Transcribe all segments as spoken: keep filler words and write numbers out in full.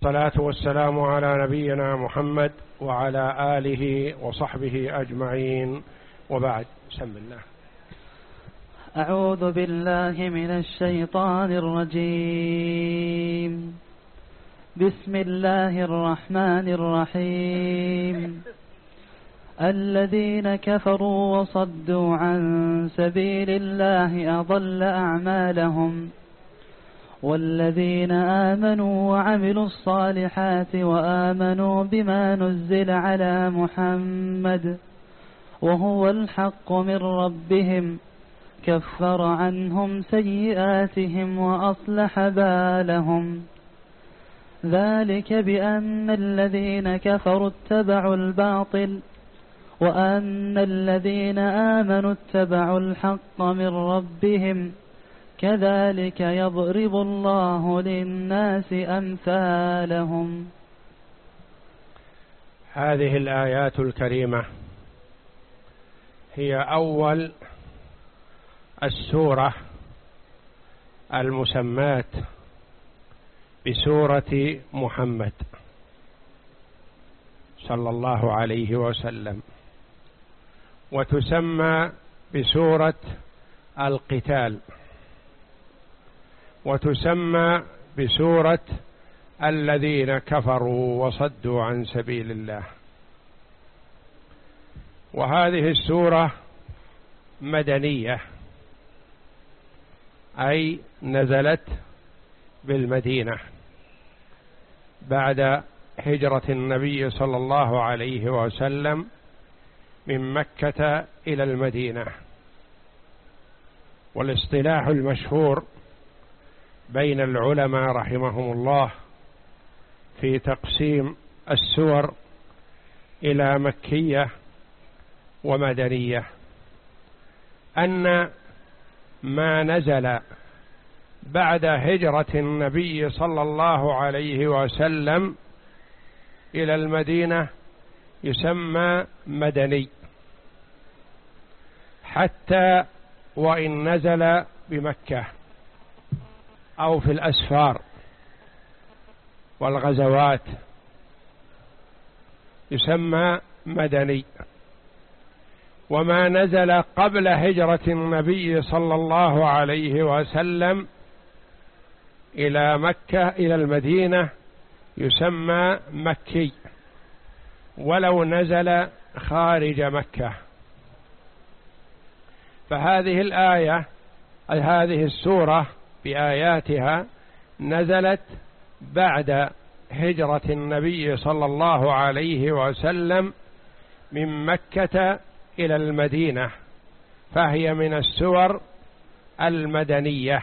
والصلاة والسلام على نبينا محمد وعلى آله وصحبه أجمعين، وبعد. بسم الله. أعوذ بالله من الشيطان الرجيم. بسم الله الرحمن الرحيم. الذين كفروا وصدوا عن سبيل الله أضل أعمالهم، والذين آمنوا وعملوا الصالحات وآمنوا بما نزل على محمد وهو الحق من ربهم كفر عنهم سيئاتهم وأصلح بالهم. ذلك بأن الذين كفروا اتبعوا الباطل وأن الذين آمنوا اتبعوا الحق من ربهم كذلك يضرب الله للناس أمثالهم. هذه الآيات الكريمة هي أول السورة المسماة بسورة محمد صلى الله عليه وسلم، وتسمى بسورة القتال، وتسمى بسورة الذين كفروا وصدوا عن سبيل الله. وهذه السورة مدنية، أي نزلت بالمدينة بعد هجرة النبي صلى الله عليه وسلم من مكة إلى المدينة. والاصطلاح المشهور بين العلماء رحمهم الله في تقسيم السور إلى مكية ومدنية أن ما نزل بعد هجرة النبي صلى الله عليه وسلم إلى المدينة يسمى مدني، حتى وإن نزل بمكة أو في الأسفار والغزوات يسمى مدني. وما نزل قبل هجرة النبي صلى الله عليه وسلم إلى مكة إلى المدينة يسمى مكي، ولو نزل خارج مكة. فهذه الآية أي هذه السورة بآياتها نزلت بعد هجرة النبي صلى الله عليه وسلم من مكة إلى المدينة، فهي من السور المدنية.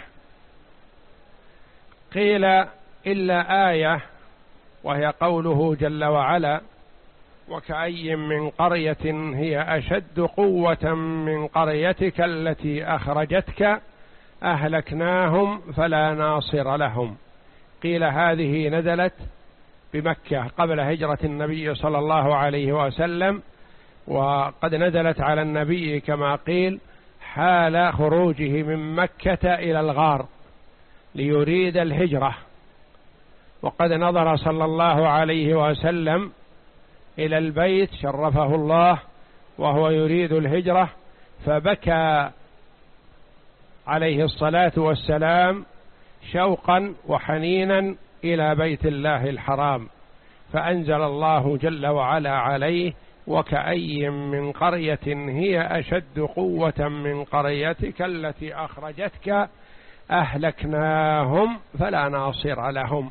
قيل إلا آية، وهي قوله جل وعلا: وكأي من قرية هي أشد قوة من قريتك التي أخرجتك أهلكناهم فلا ناصر لهم. قيل هذه نزلت بمكة قبل هجرة النبي صلى الله عليه وسلم، وقد نزلت على النبي كما قيل حال خروجه من مكة إلى الغار ليريد الهجرة، وقد نظر صلى الله عليه وسلم إلى البيت شرفه الله وهو يريد الهجرة، فبكى عليه الصلاة والسلام شوقا وحنينا إلى بيت الله الحرام، فأنزل الله جل وعلا عليه: وكأي من قرية هي أشد قوة من قريتك التي أخرجتك أهلكناهم فلا ناصر لهم.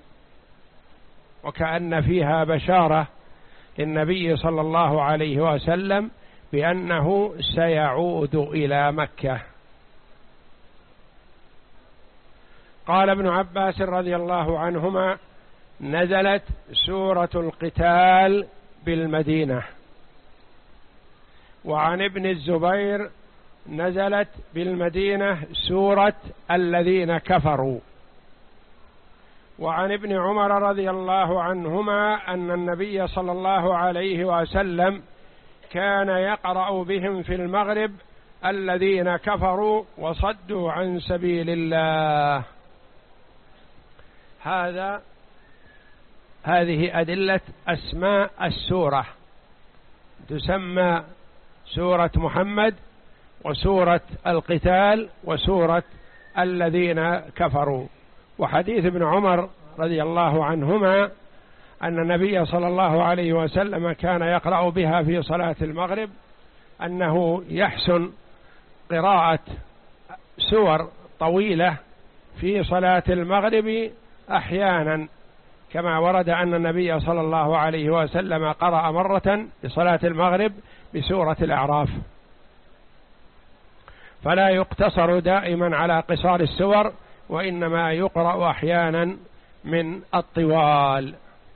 وكأن فيها بشارة للنبي صلى الله عليه وسلم بأنه سيعود إلى مكة. قال ابن عباس رضي الله عنهما: نزلت سورة القتال بالمدينة. وعن ابن الزبير نزلت بالمدينة سورة الذين كفروا. وعن ابن عمر رضي الله عنهما أن النبي صلى الله عليه وسلم كان يقرأ بهم في المغرب: الذين كفروا وصدوا عن سبيل الله. هذا هذه أدلة أسماء السورة، تسمى سورة محمد وسورة القتال وسورة الذين كفروا. وحديث ابن عمر رضي الله عنهما أن النبي صلى الله عليه وسلم كان يقرأ بها في صلاة المغرب، أنه يحسن قراءة سور طويلة في صلاة المغرب أحيانا، كما ورد أن النبي صلى الله عليه وسلم قرأ مرة في صلاة المغرب بسورة الأعراف. فلا يقتصر دائما على قصار السور، وإنما يقرأ أحيانا من الطوال.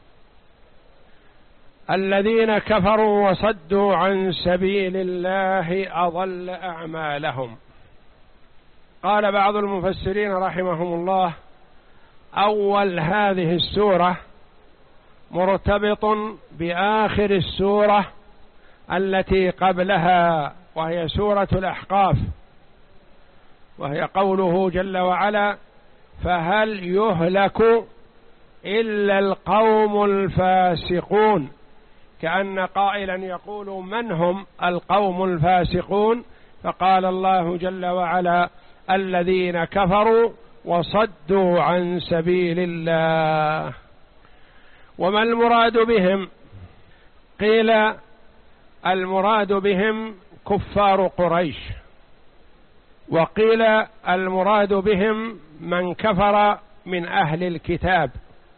الذين كفروا وصدوا عن سبيل الله أضل أعمالهم. قال بعض المفسرين رحمهم الله: أول هذه السورة مرتبط بآخر السورة التي قبلها، وهي سورة الأحقاف، وهي قوله جل وعلا: فهل يهلك إلا القوم الفاسقون، كأن قائلا يقول: من هم القوم الفاسقون؟ فقال الله جل وعلا: الذين كفروا وصدوا عن سبيل الله. وما المراد بهم؟ قيل المراد بهم كفار قريش، وقيل المراد بهم من كفر من أهل الكتاب،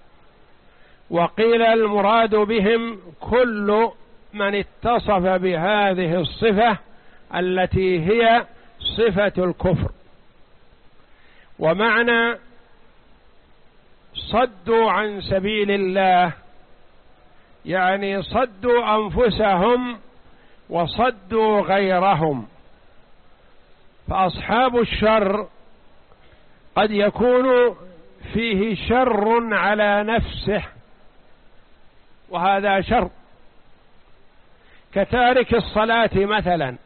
وقيل المراد بهم كل من اتصف بهذه الصفة التي هي صفة الكفر. ومعنى صدوا عن سبيل الله يعني صدوا أنفسهم وصدوا غيرهم. فأصحاب الشر قد يكون فيه شر على نفسه، وهذا شر، كتارك الصلاة مثلا.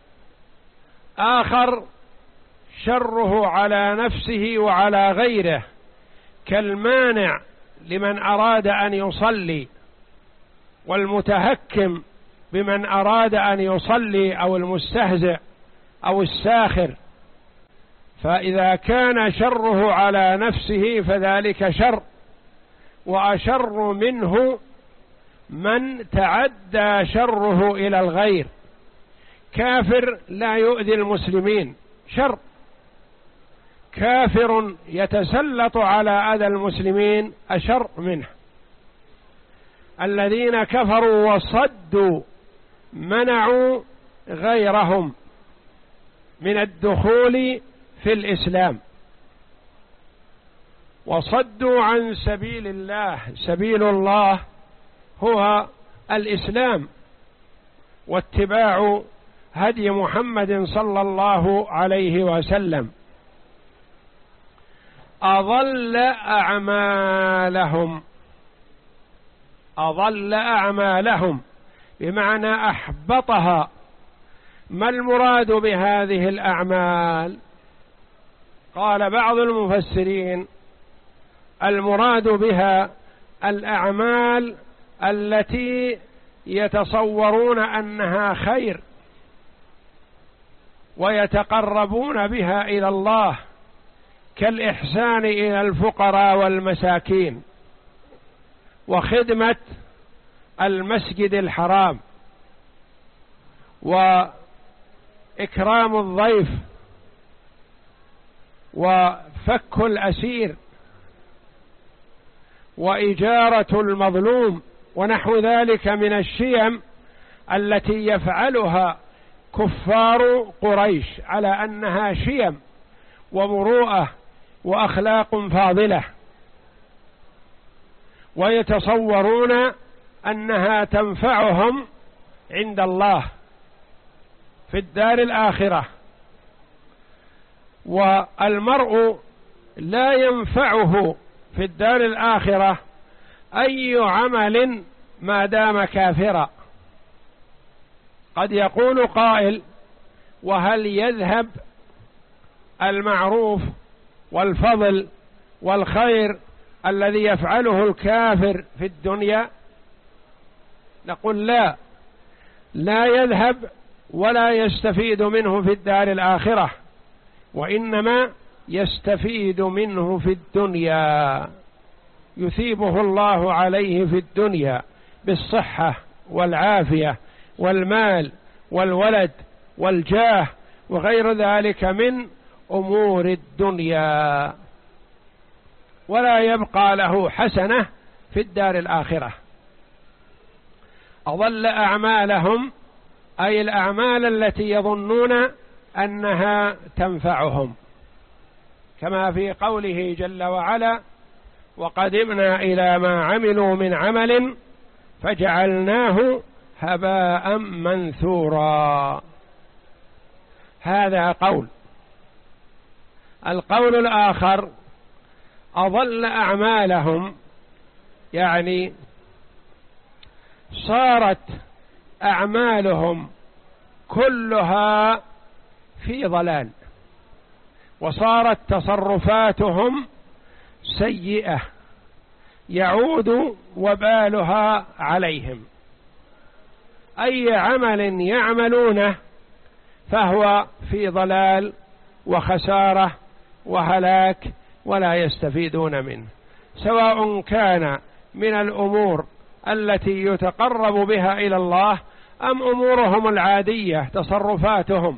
آخر شره على نفسه وعلى غيره، كالمانع لمن أراد أن يصلي، والمتهكم بمن أراد أن يصلي، أو المستهزئ أو الساخر. فإذا كان شره على نفسه فذلك شر، وأشر منه من تعدى شره إلى الغير. كافر لا يؤذي المسلمين، شر. كافر يتسلط على أذى المسلمين أشر منه. الذين كفروا وصدوا منعوا غيرهم من الدخول في الإسلام، وصدوا عن سبيل الله. سبيل الله هو الإسلام واتباع هدي محمد صلى الله عليه وسلم. أضل أعمالهم، أضل أعمالهم بمعنى أحبطها. ما المراد بهذه الأعمال؟ قال بعض المفسرين: المراد بها الأعمال التي يتصورون أنها خير ويتقربون بها إلى الله، كالإحسان إلى الفقراء والمساكين، وخدمة المسجد الحرام، وإكرام الضيف، وفك الأسير، وإجارة المظلوم، ونحو ذلك من الشيم التي يفعلها كفار قريش على أنها شيم ومروءة وأخلاق فاضلة، ويتصورون أنها تنفعهم عند الله في الدار الآخرة. والمرء لا ينفعه في الدار الآخرة أي عمل ما دام كافرا. قد يقول قائل: وهل يذهب المعروف والفضل والخير الذي يفعله الكافر في الدنيا؟ نقول لا، لا يذهب ولا يستفيد منه في الدار الآخرة، وإنما يستفيد منه في الدنيا، يثيبه الله عليه في الدنيا بالصحة والعافية والمال والولد والجاه وغير ذلك من أمور الدنيا، ولا يبقى له حسنة في الدار الآخرة. أضل أعمالهم أي الأعمال التي يظنون أنها تنفعهم، كما في قوله جل وعلا: وقدمنا إلى ما عملوا من عمل فجعلناه هباء منثورا. هذا قول. القول الآخر: أضل أعمالهم، يعني صارت أعمالهم كلها في ضلال، وصارت تصرفاتهم سيئة يعود وبالها عليهم. أي عمل يعملونه فهو في ضلال وخسارة وهلاك، ولا يستفيدون منه، سواء كان من الأمور التي يتقرب بها إلى الله أم أمورهم العادية تصرفاتهم.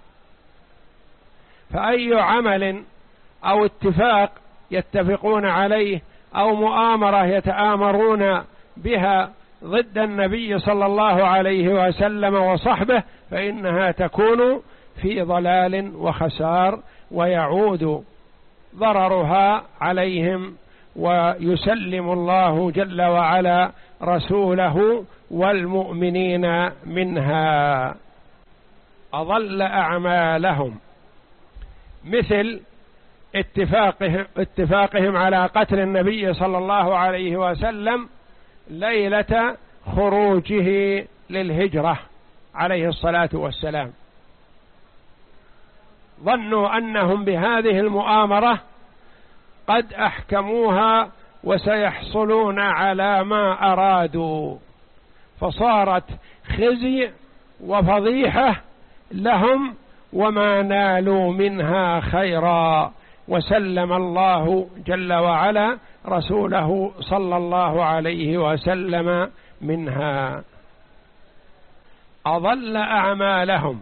فأي عمل أو اتفاق يتفقون عليه أو مؤامرة يتآمرون بها ضد النبي صلى الله عليه وسلم وصحبه فإنها تكون في ضلال وخسار، ويعود ضررها عليهم، ويسلم الله جل وعلا رسوله والمؤمنين منها. أضل أعمالهم مثل اتفاقهم, اتفاقهم على قتل النبي صلى الله عليه وسلم ليلة خروجه للهجرة عليه الصلاة والسلام. ظنوا أنهم بهذه المؤامرة قد أحكموها وسيحصلون على ما أرادوا، فصارت خزي وفضيحة لهم وما نالوا منها خيرا، وسلم الله جل وعلا رسوله صلى الله عليه وسلم منها. أضل أعمالهم.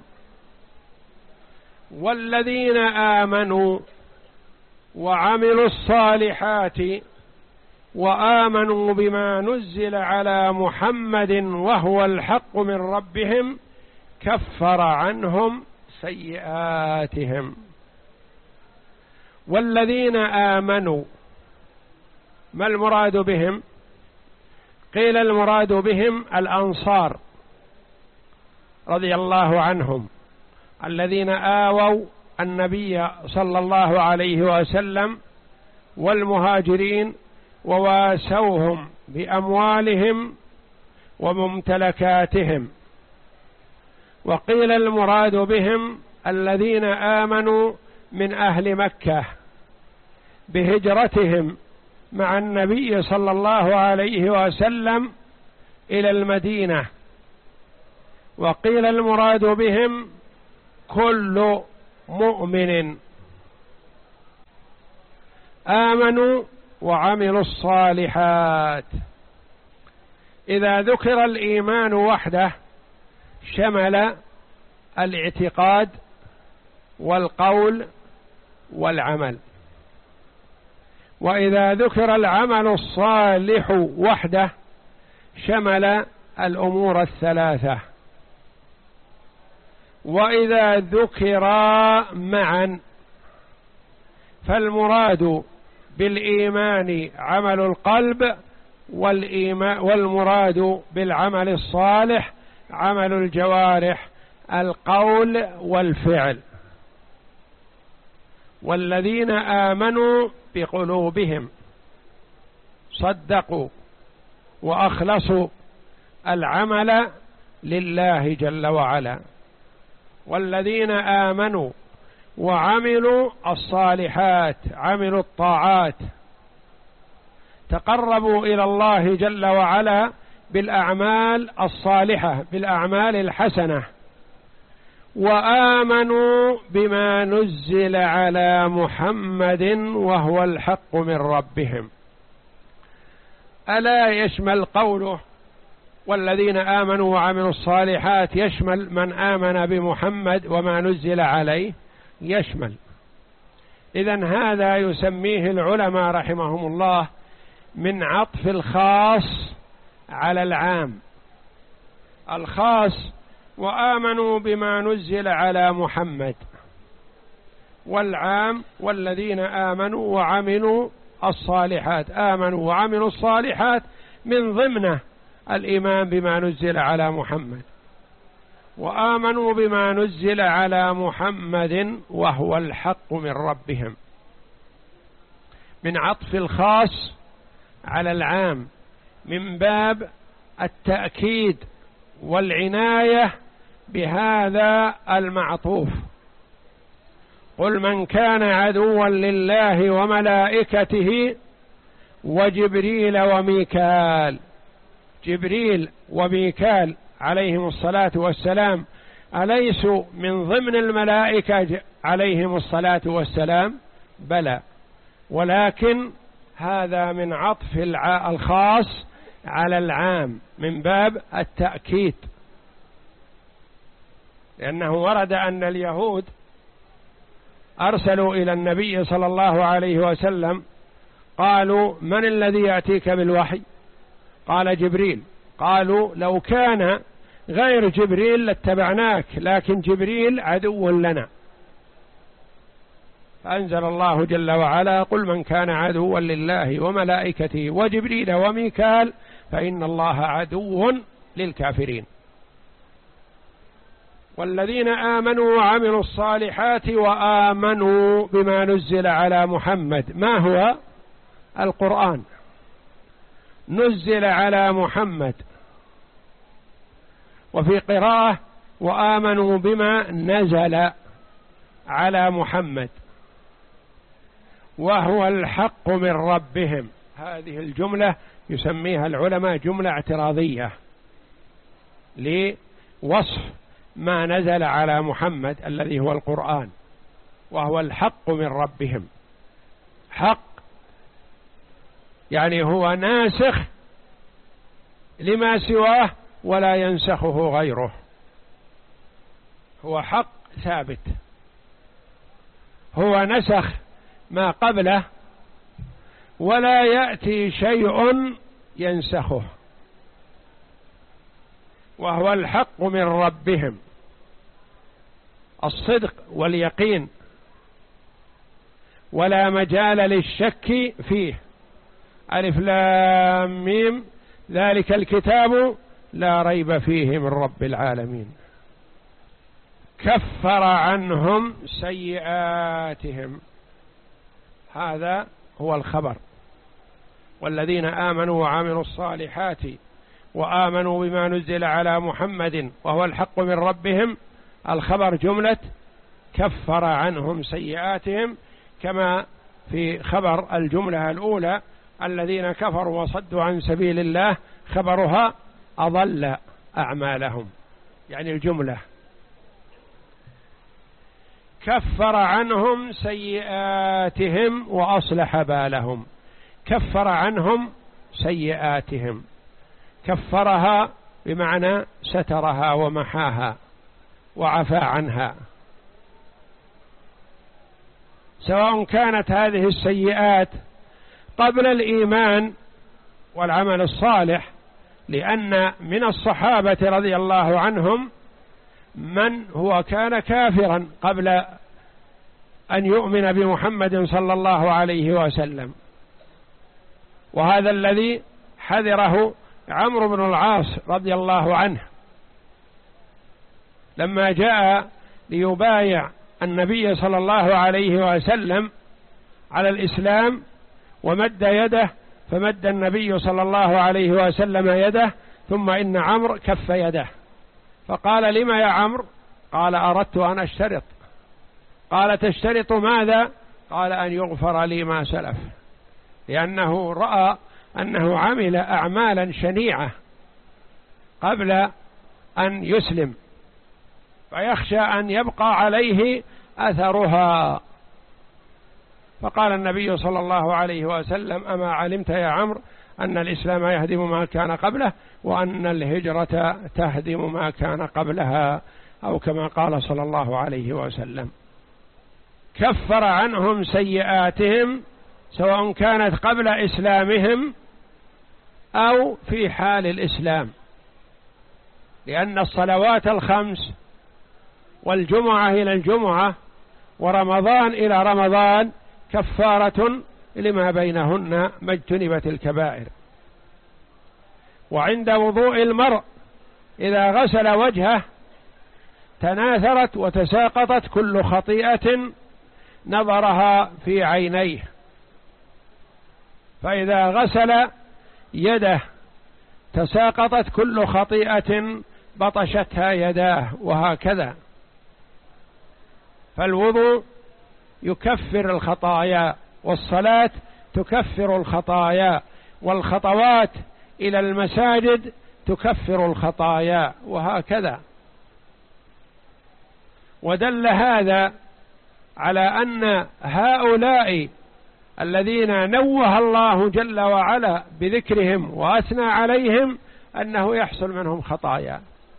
والذين آمنوا وعملوا الصالحات وآمنوا بما نزل على محمد وهو الحق من ربهم كفر عنهم سيئاتهم. والذين آمنوا ما المراد بهم؟ قيل المراد بهم الأنصار رضي الله عنهم، الذين آووا النبي صلى الله عليه وسلم والمهاجرين وواسوهم بأموالهم وممتلكاتهم. وقيل المراد بهم الذين آمنوا من أهل مكة بهجرتهم مع النبي صلى الله عليه وسلم إلى المدينة. وقيل المراد بهم كل مؤمن آمنوا وعملوا الصالحات. إذا ذكر الإيمان وحده شمل الاعتقاد والقول والعمل، وإذا ذكر العمل الصالح وحده شمل الأمور الثلاثة، وإذا ذكرا معا فالمراد بالإيمان عمل القلب، والإيمان والمراد بالعمل الصالح عمل الجوارح القول والفعل. والذين آمنوا بقلوبهم صدقوا وأخلصوا العمل لله جل وعلا. والذين آمنوا وعملوا الصالحات عملوا الطاعات تقربوا إلى الله جل وعلا بالأعمال الصالحة، بالأعمال الحسنة، وآمنوا بما نزل على محمد وهو الحق من ربهم. ألا يشمل قوله والذين آمنوا وعملوا الصالحات يشمل من آمن بمحمد وما نزل عليه؟ يشمل. إذن هذا يسميه العلماء رحمهم الله من عطف الخاص على العام. الخاص وآمنوا بما نزل على محمد، والعام والذين آمنوا وعملوا الصالحات. آمنوا وعملوا الصالحات من ضمنه الإيمان بما نزل على محمد، وآمنوا بما نزل على محمد وهو الحق من ربهم، من عطف الخاص على العام، من باب التأكيد والعناية بهذا المعطوف. قل من كان عدوا لله وملائكته وجبريل وميكال. جبريل وميكال عليهم الصلاة والسلام أليسوا من ضمن الملائكة عليهم الصلاة والسلام؟ بلى، ولكن هذا من عطف الخاص على العام من باب التأكيد، لأنه ورد أن اليهود أرسلوا إلى النبي صلى الله عليه وسلم قالوا من الذي يأتيك بالوحي؟ قال جبريل. قالوا لو كان غير جبريل لاتبعناك، لكن جبريل عدو لنا. فأنزل الله جل وعلا قل من كان عدوا لله وملائكته وجبريل وميكال فإن الله عدو للكافرين. والذين آمنوا وعملوا الصالحات وآمنوا بما نزل على محمد. ما هو؟ القرآن نزل على محمد. وفي قراءة وآمنوا بما نزل على محمد وهو الحق من ربهم. هذه الجملة يسميها العلماء جملة اعتراضية لوصف ما نزل على محمد الذي هو القرآن، وهو الحق من ربهم. حق يعني هو ناسخ لما سواه ولا ينسخه غيره، هو حق ثابت، هو نسخ ما قبله ولا يأتي شيء ينسخه، وهو الحق من ربهم. الصدق واليقين ولا مجال للشك فيه. ألف لام ميم ذلك الكتاب لا ريب فيه من رب العالمين. كفر عنهم سيئاتهم، هذا هو الخبر. والذين آمنوا وعملوا الصالحات وآمنوا بما نزل على محمد وهو الحق من ربهم، الخبر جملة كفر عنهم سيئاتهم، كما في خبر الجملة الأولى الذين كفروا وصدوا عن سبيل الله خبرها أضل أعمالهم، يعني الجملة. كفر عنهم سيئاتهم وأصلح بالهم. كفر عنهم سيئاتهم، كفرها بمعنى سترها ومحاها وعفى عنها، سواء كانت هذه السيئات قبل الإيمان والعمل الصالح، لأن من الصحابة رضي الله عنهم من هو كان كافرا قبل أن يؤمن بمحمد صلى الله عليه وسلم، وهذا الذي حذره عمرو بن العاص رضي الله عنه لما جاء ليبايع النبي صلى الله عليه وسلم على الإسلام ومد يده، فمد النبي صلى الله عليه وسلم يده، ثم إن عمرو كف يده، فقال لما يا عمرو؟ قال أردت أن أشترط. قال تشترط ماذا؟ قال أن يغفر لي ما سلف، لأنه رأى أنه عمل أعمالا شنيعة قبل أن يسلم، فيخشى أن يبقى عليه أثرها. فقال النبي صلى الله عليه وسلم: أما علمت يا عمرو أن الإسلام يهدم ما كان قبله وأن الهجرة تهدم ما كان قبلها، أو كما قال صلى الله عليه وسلم. كفر عنهم سيئاتهم سواء كانت قبل إسلامهم أو في حال الإسلام، لأن الصلوات الخمس والجمعة إلى الجمعة ورمضان إلى رمضان كفارة لما بينهن ما اجتنبت الكبائر. وعند وضوء المرء إذا غسل وجهه تناثرت وتساقطت كل خطيئة نظرها في عينيه، فإذا غسل يده تساقطت كل خطيئة بطشتها يداه، وهكذا. فالوضوء يكفر الخطايا، والصلاة تكفر الخطايا، والخطوات إلى المساجد تكفر الخطايا، وهكذا. ودل هذا على أن هؤلاء الذين نوه الله جل وعلا بذكرهم وأثنى عليهم أنه يحصل منهم خطايا،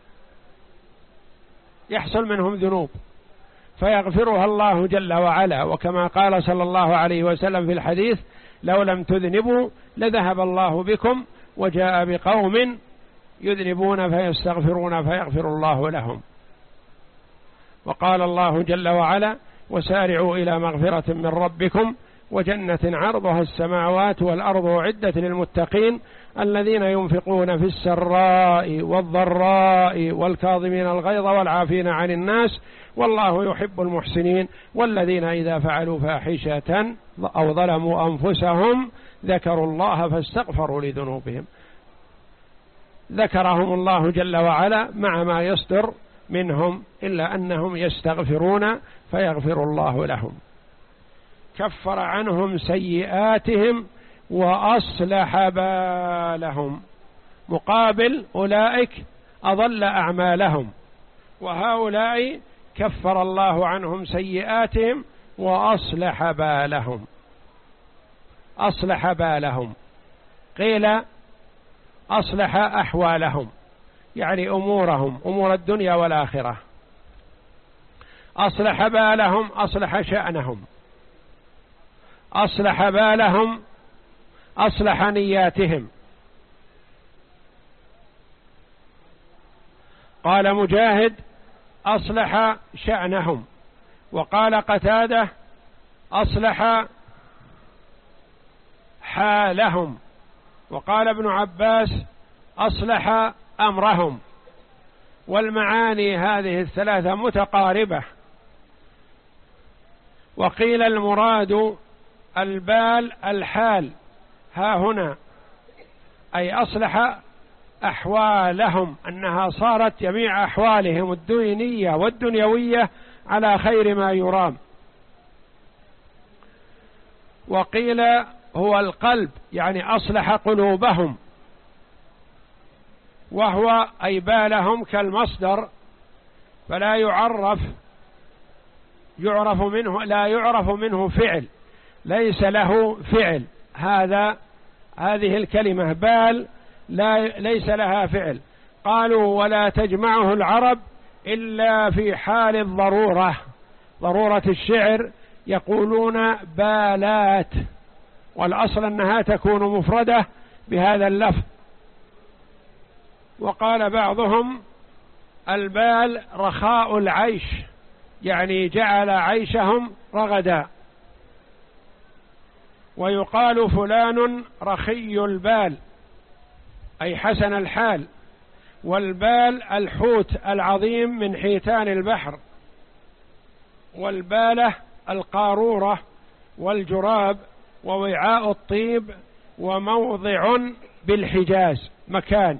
يحصل منهم ذنوب فيغفرها الله جل وعلا. وكما قال صلى الله عليه وسلم في الحديث: لو لم تذنبوا لذهب الله بكم وجاء بقوم يذنبون فيستغفرون فيغفر الله لهم. وقال الله جل وعلا: وسارعوا إلى مغفرة من ربكم وجنة عرضها السماوات والأرض أعدت للمتقين الذين ينفقون في السراء والضراء والكاظمين الغيظ والعافين عن الناس والله يحب المحسنين والذين إذا فعلوا فاحشة أو ظلموا أنفسهم ذكروا الله فاستغفروا لذنوبهم. ذكرهم الله جل وعلا مع ما يصدر منهم إلا أنهم يستغفرون فيغفر الله لهم. كفر عنهم سيئاتهم وأصلح بالهم، مقابل أولئك أضل أعمالهم، وهؤلاء كفر الله عنهم سيئاتهم وأصلح بالهم. أصلح بالهم قيل أصلح أحوالهم، يعني أمورهم، أمور الدنيا والآخرة. أصلح بالهم أصلح شأنهم، أصلح بالهم أصلح نياتهم. قال مجاهد: أصلح شأنهم. وقال قتادة: أصلح حالهم. وقال ابن عباس: أصلح أمرهم. والمعاني هذه الثلاثة متقاربة. وقيل المراد البال الحال ها هنا، أي أصلح أحوالهم، أنها صارت جميع أحوالهم الدينية والدنيوية على خير ما يرام. وقيل هو القلب، يعني أصلح قلوبهم، وهو أي بالهم كالمصدر فلا يعرف يعرف منه لا يعرف منه فعل، ليس له فعل. هذا هذه الكلمة بال لا ليس لها فعل. قالوا: ولا تجمعه العرب إلا في حال الضرورة، ضرورة الشعر يقولون بالات، والأصل أنها تكون مفردة بهذا اللفظ. وقال بعضهم: البال رخاء العيش، يعني جعل عيشهم رغدا. ويقال فلان رخي البال، أي حسن الحال. والبال الحوت العظيم من حيتان البحر، والبالة القارورة والجراب ووعاء الطيب وموضع بالحجاز، مكان.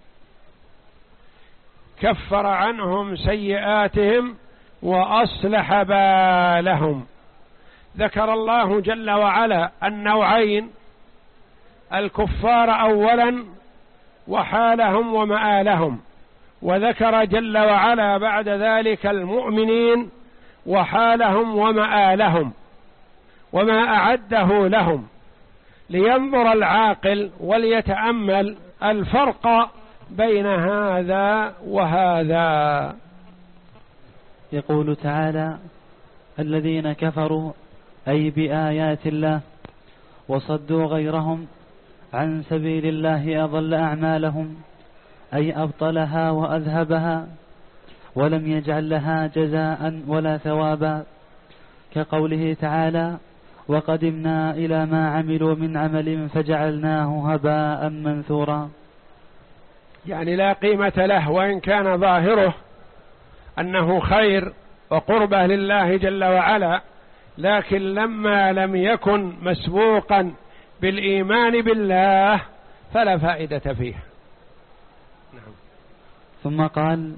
كفر عنهم سيئاتهم وأصلح بالهم. ذكر الله جل وعلا النوعين الكفار أولا وحالهم ومآلهم، وذكر جل وعلا بعد ذلك المؤمنين وحالهم ومآلهم وما أعده لهم، لينظر العاقل وليتأمل الفرق بين هذا وهذا. يقول تعالى: الذين كفروا أي بآيات الله وصدوا غيرهم عن سبيل الله أضل أعمالهم، أي أبطلها وأذهبها ولم يجعل لها جزاء ولا ثوابا، كقوله تعالى: وقدمنا إلى ما عملوا من عمل فجعلناه هباء منثورا. يعني لا قيمة له، وإن كان ظاهره أنه خير وقربة لله جل وعلا، لكن لما لم يكن مسبوقا بالإيمان بالله فلا فائدة فيه. نعم. ثم قال: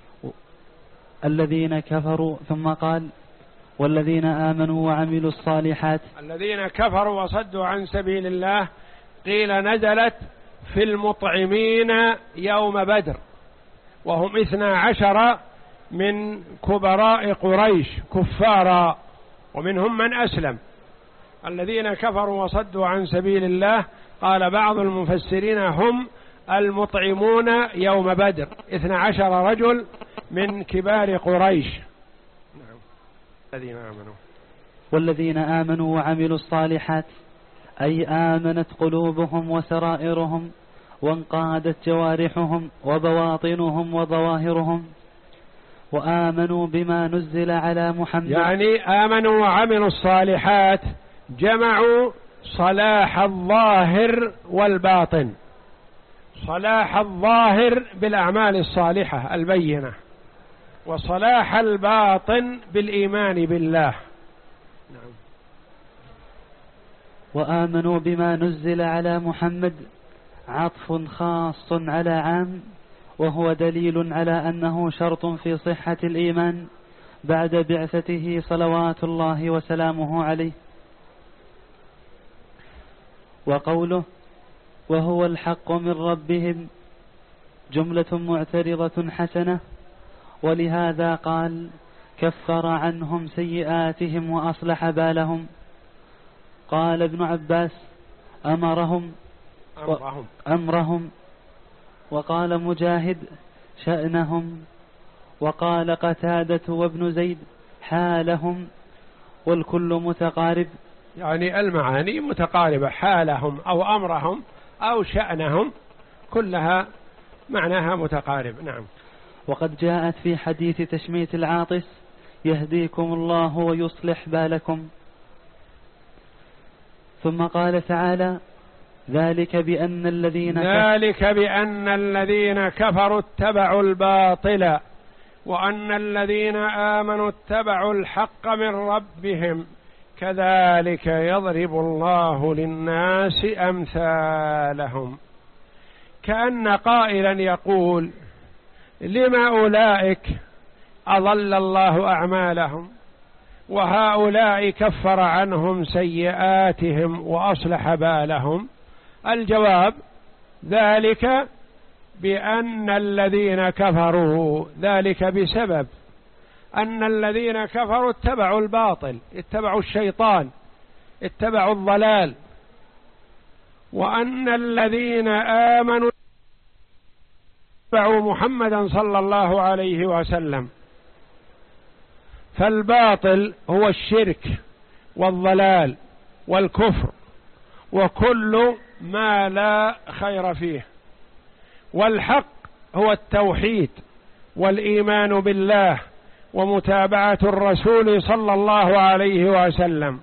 الذين كفروا، ثم قال: والذين آمنوا وعملوا الصالحات. الذين كفروا وصدوا عن سبيل الله قيل نزلت في المطعمين يوم بدر، وهم اثنا عشر من كبراء قريش كفارا، ومنهم من أسلم. الذين كفروا وصدوا عن سبيل الله قال بعض المفسرين هم المطعمون يوم بدر، اثنا عشر رجل من كبار قريش. نعم. الذين آمنوا والذين آمنوا وعملوا الصالحات أي آمنت قلوبهم وسرائرهم وانقادت جوارحهم وبواطنهم وظواهرهم، وآمنوا بما نزل على محمد. يعني آمنوا وعملوا الصالحات جمعوا صلاح الظاهر والباطن، صلاح الظاهر بالأعمال الصالحة البينة، وصلاح الباطن بالإيمان بالله. نعم. وآمنوا بما نزل على محمد عطف خاص على عام، وهو دليل على أنه شرط في صحة الإيمان بعد بعثته صلوات الله وسلامه عليه. وقوله: وهو الحق من ربهم جملة معترضة حسنة، ولهذا قال: كفر عنهم سيئاتهم وأصلح بالهم. قال ابن عباس: أمرهم أمرهم, أمرهم. وقال مجاهد: شأنهم. وقال قتادة وابن زيد: حالهم. والكل متقارب، يعني المعاني متقاربة، حالهم أو أمرهم أو شأنهم كلها معناها متقارب. نعم. وقد جاءت في حديث تشميت العاطس: يهديكم الله ويصلح بالكم. ثم قال تعالى: ذلك بأن الذين ذلك بأن الذين كفروا اتبعوا الباطل وأن الذين آمنوا اتبعوا الحق من ربهم كذلك يضرب الله للناس أمثالهم. كأن قائلا يقول: لما أولئك أضل الله أعمالهم وهؤلاء كفر عنهم سيئاتهم وأصلح بالهم؟ الجواب: ذلك بأن الذين كفروا، ذلك بسبب أن الذين كفروا اتبعوا الباطل، اتبعوا الشيطان، اتبعوا الضلال، وأن الذين آمنوا اتبعوا محمدا صلى الله عليه وسلم. فالباطل هو الشرك والضلال والكفر وكل ما لا خير فيه، والحق هو التوحيد والإيمان بالله ومتابعة الرسول صلى الله عليه وسلم.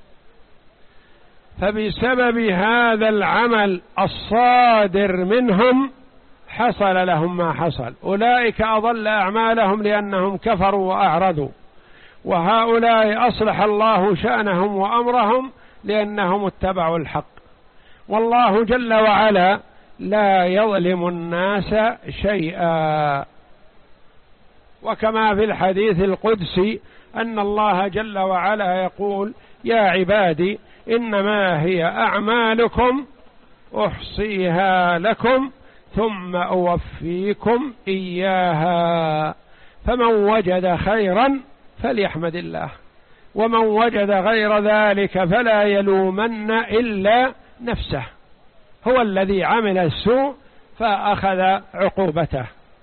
فبسبب هذا العمل الصادر منهم حصل لهم ما حصل. أولئك أضل أعمالهم لأنهم كفروا وأعرضوا، وهؤلاء أصلح الله شأنهم وأمرهم لأنهم اتبعوا الحق. والله جل وعلا لا يظلم الناس شيئا، وكما في الحديث القدسي أن الله جل وعلا يقول: يا عبادي إنما هي أعمالكم أحصيها لكم ثم أوفيكم إياها، فمن وجد خيرا فليحمد الله، ومن وجد غير ذلك فلا يلومن إلا نفسه، هو الذي عمل السوء فأخذ عقوبته،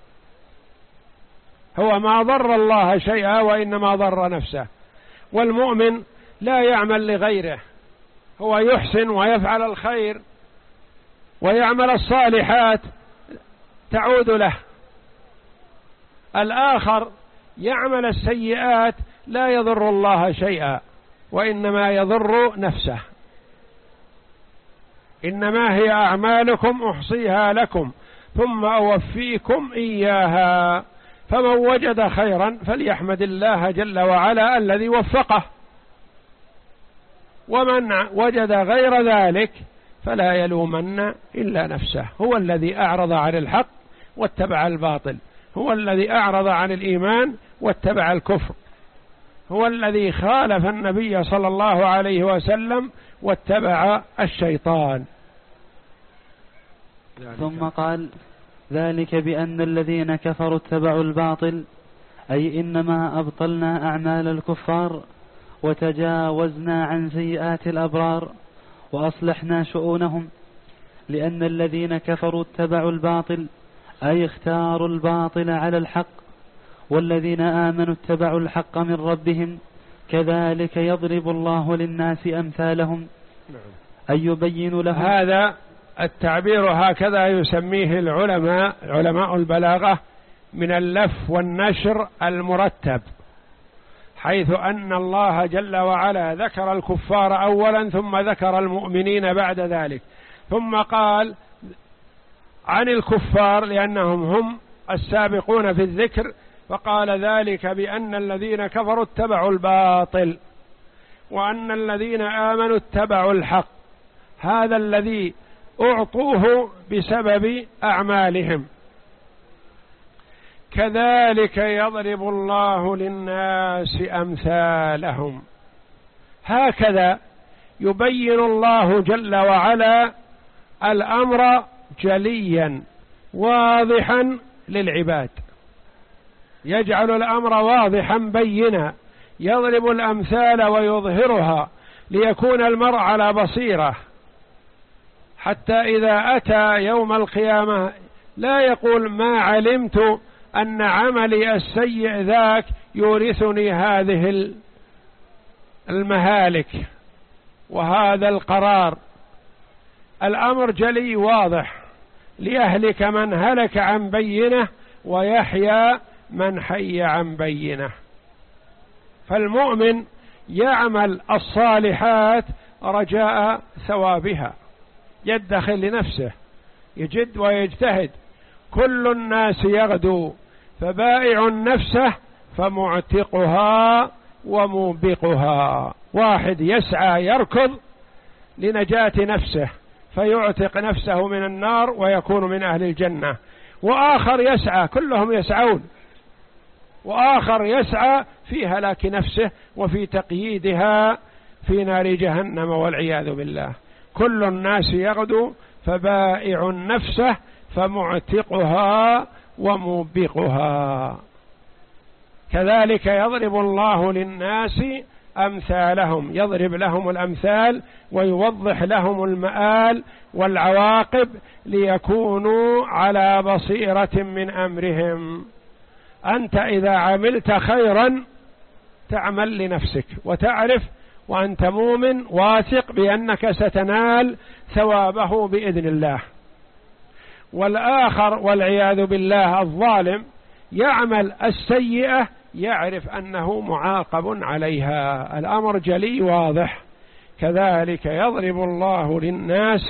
هو ما ضر الله شيئا وإنما ضر نفسه. والمؤمن لا يعمل لغيره، هو يحسن ويفعل الخير ويعمل الصالحات تعود له. الآخر يعمل السيئات لا يضر الله شيئا وإنما يضر نفسه. إنما هي أعمالكم أحصيها لكم ثم أوفيكم إياها، فمن وجد خيرا فليحمد الله جل وعلا الذي وفقه، ومن وجد غير ذلك فلا يلومن إلا نفسه، هو الذي أعرض عن الحق واتبع الباطل، هو الذي أعرض عن الإيمان واتبع الكفر، هو الذي خالف النبي صلى الله عليه وسلم واتبع الشيطان. ثم قال: ذلك بأن الذين كفروا اتبعوا الباطل، أي إنما أبطلنا أعمال الكفار وتجاوزنا عن سيئات الأبرار وأصلحنا شؤونهم. لأن الذين كفروا اتبعوا الباطل أي اختاروا الباطل على الحق، والذين آمنوا اتبعوا الحق من ربهم. كذلك يضرب الله للناس أمثالهم أي يبين لهم. هذا التعبير هكذا يسميه العلماء علماء البلاغة من اللف والنشر المرتب، حيث أن الله جل وعلا ذكر الكفار أولا ثم ذكر المؤمنين بعد ذلك، ثم قال عن الكفار لأنهم هم السابقون في الذكر، فقال ذلك بأن الذين كفروا اتبعوا الباطل وأن الذين آمنوا اتبعوا الحق، هذا الذي أعطوه بسبب أعمالهم. كذلك يضرب الله للناس أمثالهم، هكذا يبين الله جل وعلا الأمر جليا واضحا للعباد، يجعل الأمر واضحا بينا، يضرب الأمثال ويظهرها ليكون المرء على بصيرة، حتى إذا أتى يوم القيامة لا يقول ما علمت أن عملي السيء ذاك يورثني هذه المهالك وهذا القرار. الأمر جلي واضح، ليهلك من هلك عن بينه ويحيى من حي عن بينه. فالمؤمن يعمل الصالحات رجاء ثوابها، يدخل لنفسه، يجد ويجتهد. كل الناس يغدو فبائع نفسه فمعتقها وموبقها. واحد يسعى يركض لنجاة نفسه فيعتق نفسه من النار ويكون من أهل الجنة، وآخر يسعى، كلهم يسعون، وآخر يسعى في هلاك نفسه وفي تقييدها في نار جهنم والعياذ بالله. كل الناس يغدو فبائع نفسه فمعتقها وموبقها. كذلك يضرب الله للناس أمثالهم، يضرب لهم الأمثال ويوضح لهم المآل والعواقب ليكونوا على بصيرة من أمرهم. أنت إذا عملت خيرا تعمل لنفسك وتعرف وأنت مؤمن واثق بأنك ستنال ثوابه بإذن الله. والآخر والعياذ بالله الظالم يعمل السيئة يعرف أنه معاقب عليها. الأمر جلي واضح. كذلك يضرب الله للناس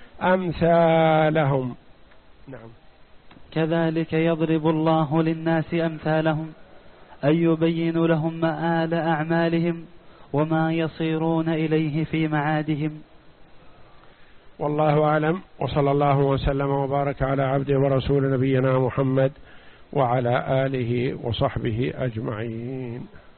أمثالهم. نعم. كذلك يضرب الله للناس أمثالهم أي يبين لهم مآل أعمالهم وما يصيرون إليه في معادهم. والله أعلم، وصلى الله وسلم وبارك على عبده ورسول نبينا محمد وعلى آله وصحبه أجمعين.